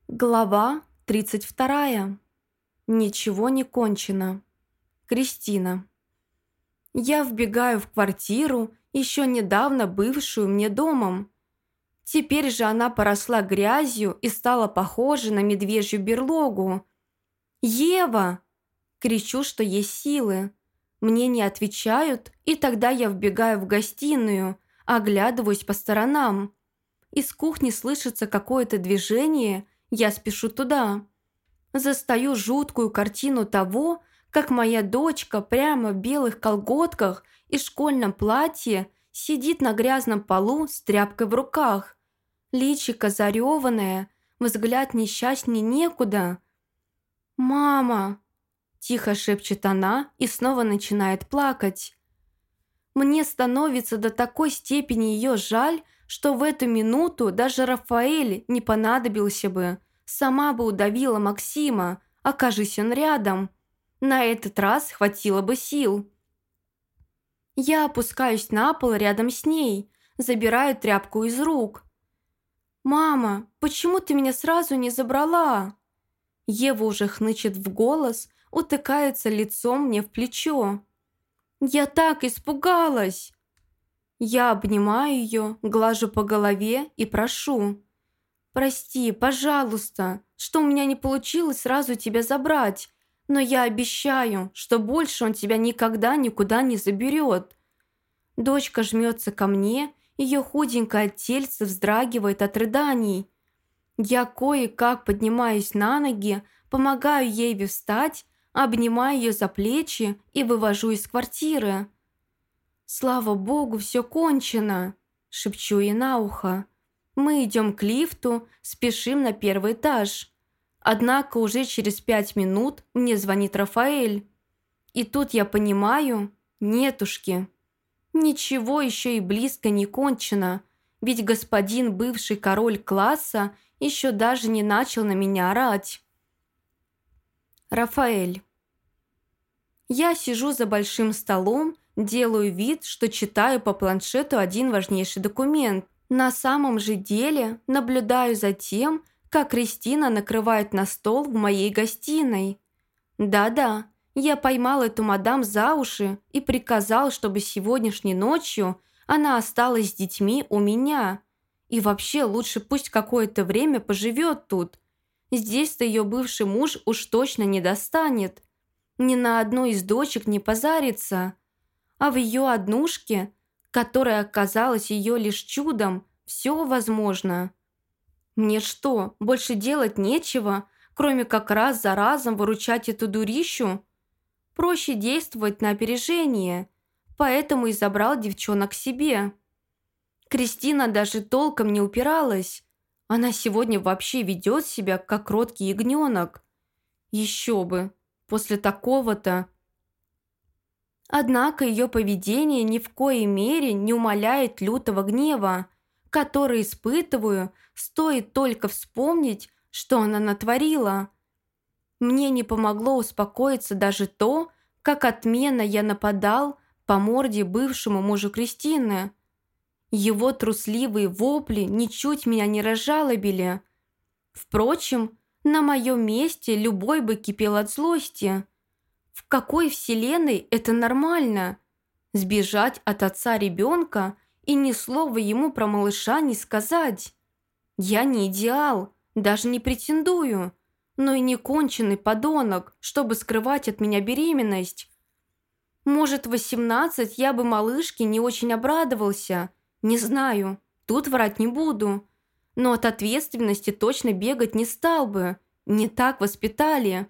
Глава 32. Ничего не кончено. Кристина. Я вбегаю в квартиру, еще недавно бывшую мне домом. Теперь же она поросла грязью и стала похожа на медвежью берлогу. «Ева!» Кричу, что есть силы. Мне не отвечают, и тогда я вбегаю в гостиную, оглядываюсь по сторонам. Из кухни слышится какое-то движение. Я спешу туда. Застаю жуткую картину того, как моя дочка прямо в белых колготках и школьном платье сидит на грязном полу с тряпкой в руках. Личико зареванное, взгляд несчастней некуда. «Мама!» – тихо шепчет она и снова начинает плакать. Мне становится до такой степени ее жаль, что в эту минуту даже Рафаэль не понадобился бы. Сама бы удавила Максима, окажись он рядом. На этот раз хватило бы сил. Я опускаюсь на пол рядом с ней, забираю тряпку из рук. «Мама, почему ты меня сразу не забрала?» Ева уже хнычет в голос, утыкается лицом мне в плечо. «Я так испугалась!» Я обнимаю ее, глажу по голове и прошу. «Прости, пожалуйста, что у меня не получилось сразу тебя забрать, но я обещаю, что больше он тебя никогда никуда не заберет». Дочка жмется ко мне, ее худенькое тельце вздрагивает от рыданий. Я кое-как поднимаюсь на ноги, помогаю Еве встать, обнимаю ее за плечи и вывожу из квартиры. «Слава богу, все кончено!» – шепчу ей на ухо. Мы идем к лифту, спешим на первый этаж. Однако уже через 5 минут мне звонит Рафаэль. И тут я понимаю, нетушки. Ничего еще и близко не кончено, ведь господин бывший король класса еще даже не начал на меня орать. Рафаэль. Я сижу за большим столом, делаю вид, что читаю по планшету один важнейший документ. На самом же деле наблюдаю за тем, как Кристина накрывает на стол в моей гостиной. Да-да, я поймал эту мадам за уши и приказал, чтобы сегодняшней ночью она осталась с детьми у меня. И вообще лучше пусть какое-то время поживет тут. Здесь-то ее бывший муж уж точно не достанет. Ни на одну из дочек не позарится. А в ее однушке, которая оказалась ее лишь чудом, все возможно. Мне что, больше делать нечего, кроме как раз за разом выручать эту дурищу? Проще действовать на опережение, поэтому и забрал девчонок к себе. Кристина даже толком не упиралась. Она сегодня вообще ведет себя, как кроткий ягненок. Еще бы, после такого-то. Однако ее поведение ни в коей мере не умаляет лютого гнева, который испытываю, стоит только вспомнить, что она натворила. Мне не помогло успокоиться даже то, как отменно я нападал по морде бывшему мужу Кристины. Его трусливые вопли ничуть меня не разжалобили. Впрочем, на моем месте любой бы кипел от злости. В какой вселенной это нормально? Сбежать от отца ребенка и ни слова ему про малыша не сказать. Я не идеал, даже не претендую, но и не конченый подонок, чтобы скрывать от меня беременность. Может, в 18 я бы малышке не очень обрадовался, не знаю, тут врать не буду. Но от ответственности точно бегать не стал бы, не так воспитали.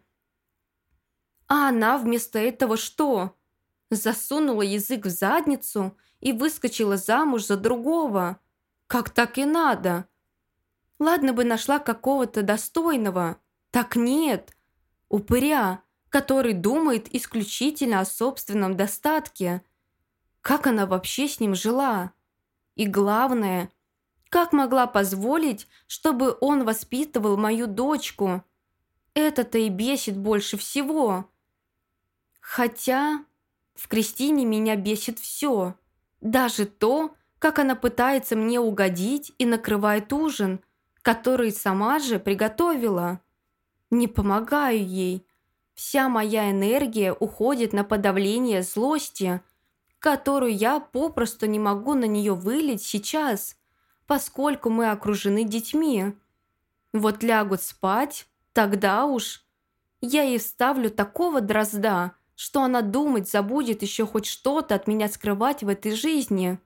А она вместо этого что? Засунула язык в задницу и выскочила замуж за другого. Как так и надо? Ладно бы нашла какого-то достойного. Так нет. Упыря, который думает исключительно о собственном достатке. Как она вообще с ним жила? И главное, как могла позволить, чтобы он воспитывал мою дочку? Это-то и бесит больше всего. Хотя в Кристине меня бесит все. Даже то, как она пытается мне угодить и накрывает ужин, который сама же приготовила. Не помогаю ей. Вся моя энергия уходит на подавление злости, которую я попросту не могу на нее вылить сейчас, поскольку мы окружены детьми. Вот лягут спать, тогда уж я ей вставлю такого дрозда, что она думать забудет еще хоть что-то от меня скрывать в этой жизни.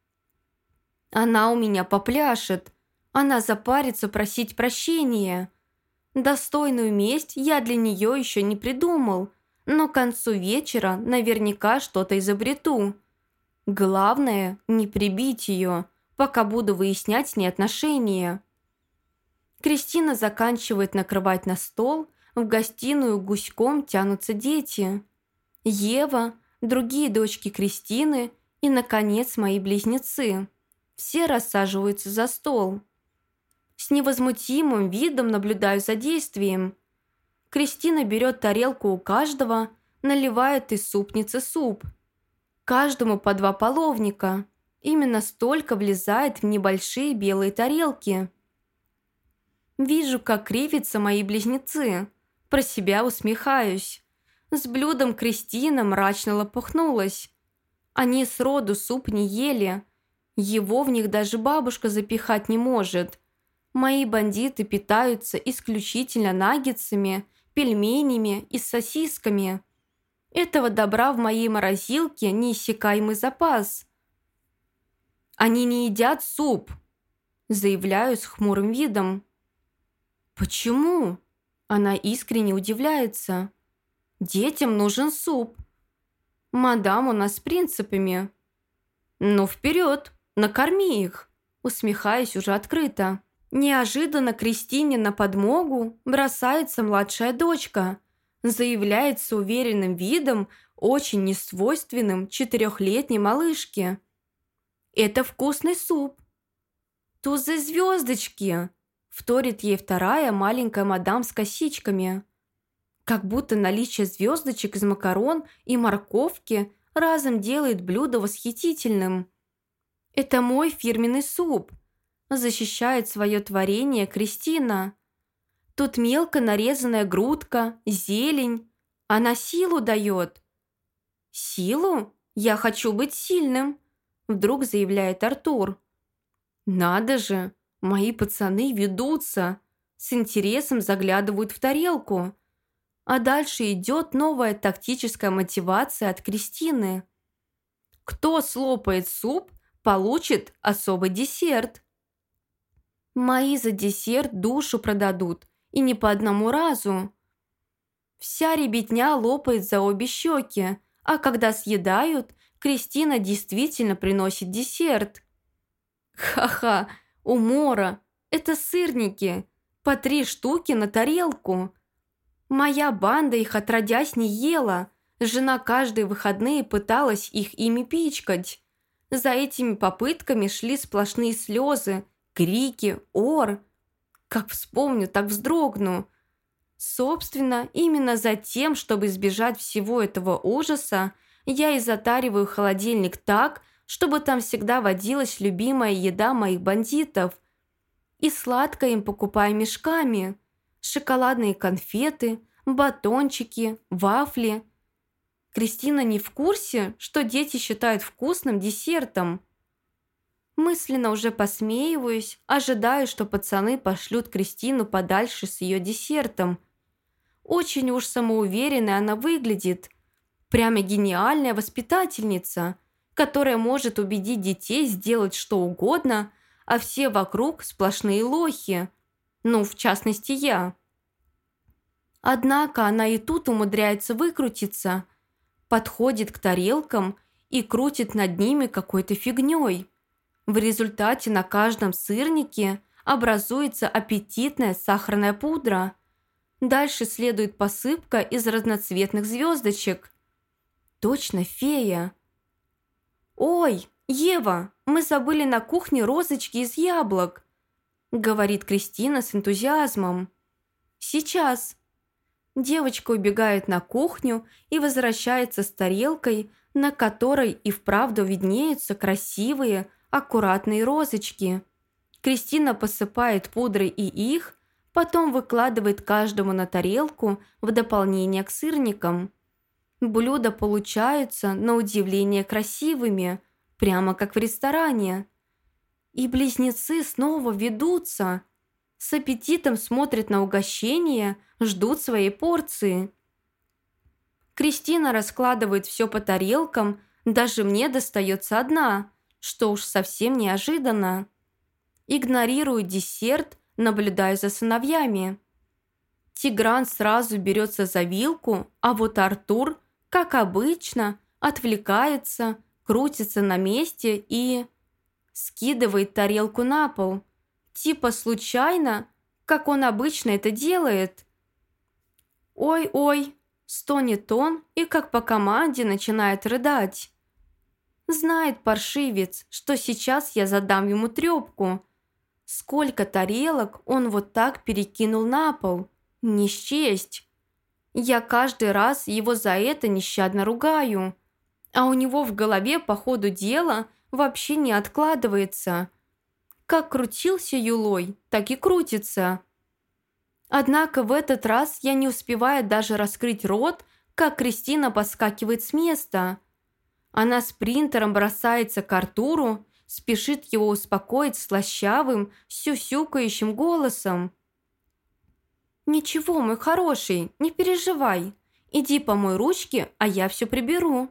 Она у меня попляшет, она запарится просить прощения. Достойную месть я для нее еще не придумал, но к концу вечера наверняка что-то изобрету. Главное, не прибить ее, пока буду выяснять с ней отношения. Кристина заканчивает накрывать на стол, в гостиную гуськом тянутся дети. Ева, другие дочки Кристины и, наконец, мои близнецы. Все рассаживаются за стол. С невозмутимым видом наблюдаю за действием. Кристина берет тарелку у каждого, наливает из супницы суп. Каждому по 2 половника. Именно столько влезает в небольшие белые тарелки. Вижу, как кривятся мои близнецы. Про себя усмехаюсь. С блюдом Кристина мрачно лопухнулась. Они сроду суп не ели. Его в них даже бабушка запихать не может. Мои бандиты питаются исключительно наггетсами, пельменями и сосисками. Этого добра в моей морозилке неиссякаемый запас. «Они не едят суп», – заявляю с хмурым видом. «Почему?» – она искренне удивляется. «Детям нужен суп. Мадам у нас с принципами». «Ну, вперед, накорми их», – усмехаясь уже открыто. Неожиданно Кристине на подмогу бросается младшая дочка, заявляет с уверенным видом, очень несвойственным 4-летней малышке. «Это вкусный суп». «Тузы звездочки», – вторит ей вторая маленькая мадам с косичками. Как будто наличие звездочек из макарон и морковки разом делает блюдо восхитительным. «Это мой фирменный суп», – защищает свое творение Кристина. «Тут мелко нарезанная грудка, зелень. Она силу дает». «Силу? Я хочу быть сильным», – вдруг заявляет Артур. «Надо же, мои пацаны ведутся», с интересом заглядывают в тарелку. А дальше идет новая тактическая мотивация от Кристины. Кто слопает суп, получит особый десерт. Мои за десерт душу продадут, и не по одному разу. Вся ребятня лопает за обе щеки, а когда съедают, Кристина действительно приносит десерт. Ха-ха, умора, это сырники, по 3 штуки на тарелку. Моя банда их отродясь не ела, жена каждые выходные пыталась их ими пичкать. За этими попытками шли сплошные слезы, крики, ор. Как вспомню, так вздрогну. Собственно, именно за тем, чтобы избежать всего этого ужаса, я и затариваю холодильник так, чтобы там всегда водилась любимая еда моих бандитов. И сладкое им покупаю мешками. Шоколадные конфеты, батончики, вафли. Кристина не в курсе, что дети считают вкусным десертом. Мысленно уже посмеиваюсь, ожидаю, что пацаны пошлют Кристину подальше с ее десертом. Очень уж самоуверенной она выглядит. Прямо гениальная воспитательница, которая может убедить детей сделать что угодно, а все вокруг сплошные лохи. Ну, в частности, я. Однако она и тут умудряется выкрутиться. Подходит к тарелкам и крутит над ними какой-то фигней. В результате на каждом сырнике образуется аппетитная сахарная пудра. Дальше следует посыпка из разноцветных звездочек. Точно фея. «Ой, Ева, мы забыли на кухне розочки из яблок», говорит Кристина с энтузиазмом. «Сейчас». Девочка убегает на кухню и возвращается с тарелкой, на которой и вправду виднеются красивые, аккуратные розочки. Кристина посыпает пудрой и их, потом выкладывает каждому на тарелку в дополнение к сырникам. Блюда получаются, на удивление, красивыми, прямо как в ресторане. И близнецы снова ведутся. С аппетитом смотрят на угощение, ждут своей порции. Кристина раскладывает все по тарелкам, даже мне достается одна, что уж совсем неожиданно. Игнорирую десерт, наблюдая за сыновьями. Тигран сразу берется за вилку, а вот Артур, как обычно, отвлекается, крутится на месте и скидывает тарелку на пол. Типа случайно, как он обычно это делает. «Ой-ой», стонет он и как по команде начинает рыдать. Знает паршивец, что сейчас я задам ему трёпку. Сколько тарелок он вот так перекинул на пол. Не счесть. Я каждый раз его за это нещадно ругаю. А у него в голове по ходу дела вообще не откладывается. Как крутился юлой, так и крутится. Однако в этот раз я не успеваю даже раскрыть рот, как Кристина подскакивает с места. Она спринтером бросается к Артуру, спешит его успокоить слащавым, сюсюкающим голосом. «Ничего, мой хороший, не переживай. Иди помой ручки, а я все приберу».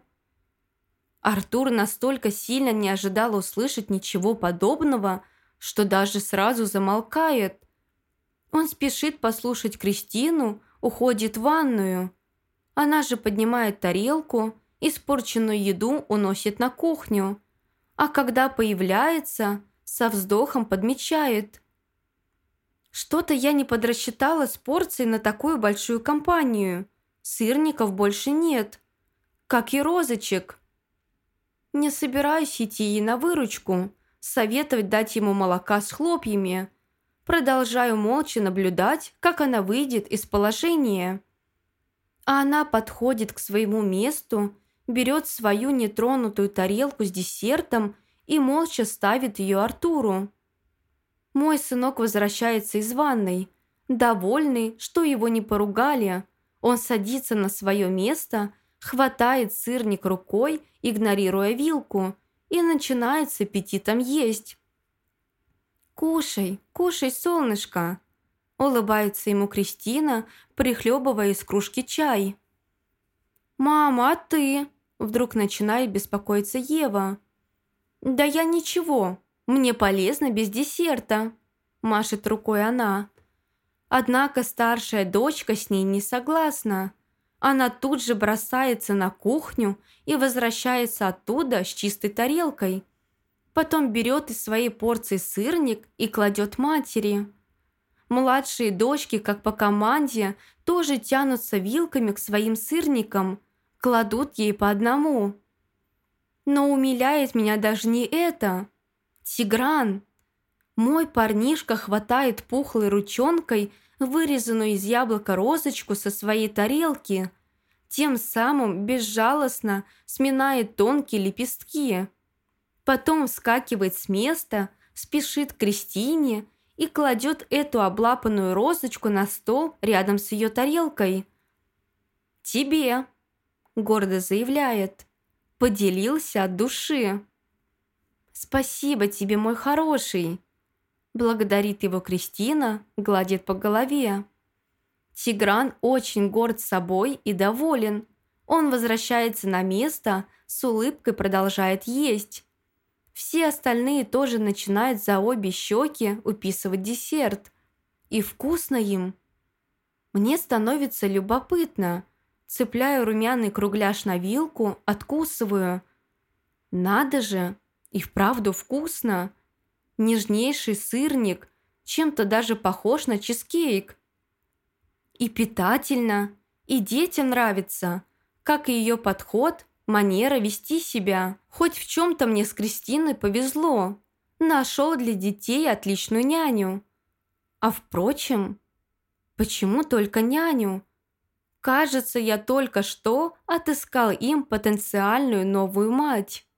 Артур настолько сильно не ожидал услышать ничего подобного, что даже сразу замолкает. Он спешит послушать Кристину, уходит в ванную. Она же поднимает тарелку, испорченную еду уносит на кухню. А когда появляется, со вздохом подмечает: «Что-то я не подрасчитала с порцией на такую большую компанию. Сырников больше нет. Как и розочек». Не собираюсь идти ей на выручку, советовать дать ему молока с хлопьями. Продолжаю молча наблюдать, как она выйдет из положения. А она подходит к своему месту, берет свою нетронутую тарелку с десертом и молча ставит ее Артуру. Мой сынок возвращается из ванной. Довольный, что его не поругали, он садится на свое место, хватает сырник рукой, игнорируя вилку, и начинает с аппетитом есть. «Кушай, кушай, солнышко!» Улыбается ему Кристина, прихлебывая из кружки чай. «Мама, а ты?» Вдруг начинает беспокоиться Ева. «Да я ничего, мне полезно без десерта», машет рукой она. Однако старшая дочка с ней не согласна. Она тут же бросается на кухню и возвращается оттуда с чистой тарелкой. Потом берет из своей порции сырник и кладет матери. Младшие дочки, как по команде, тоже тянутся вилками к своим сырникам, кладут ей по одному. Но умиляет меня даже не это. Тигран. Мой парнишка хватает пухлой ручонкой вырезанную из яблока розочку со своей тарелки, тем самым безжалостно сминает тонкие лепестки. Потом вскакивает с места, спешит к Кристине и кладет эту облапанную розочку на стол рядом с ее тарелкой. «Тебе», – гордо заявляет, – «поделился от души». «Спасибо тебе, мой хороший», – благодарит его Кристина, гладит по голове. Тигран очень горд собой и доволен. Он возвращается на место, с улыбкой продолжает есть. Все остальные тоже начинают за обе щеки уписывать десерт. И вкусно им. Мне становится любопытно. Цепляю румяный кругляш на вилку, откусываю. Надо же, и вправду вкусно. Нежнейший сырник, чем-то даже похож на чизкейк. И питательно, и детям нравится, как и ее подход, манера вести себя. Хоть в чем-то мне с Кристиной повезло. Нашел для детей отличную няню. А впрочем, почему только няню? Кажется, я только что отыскал им потенциальную новую мать.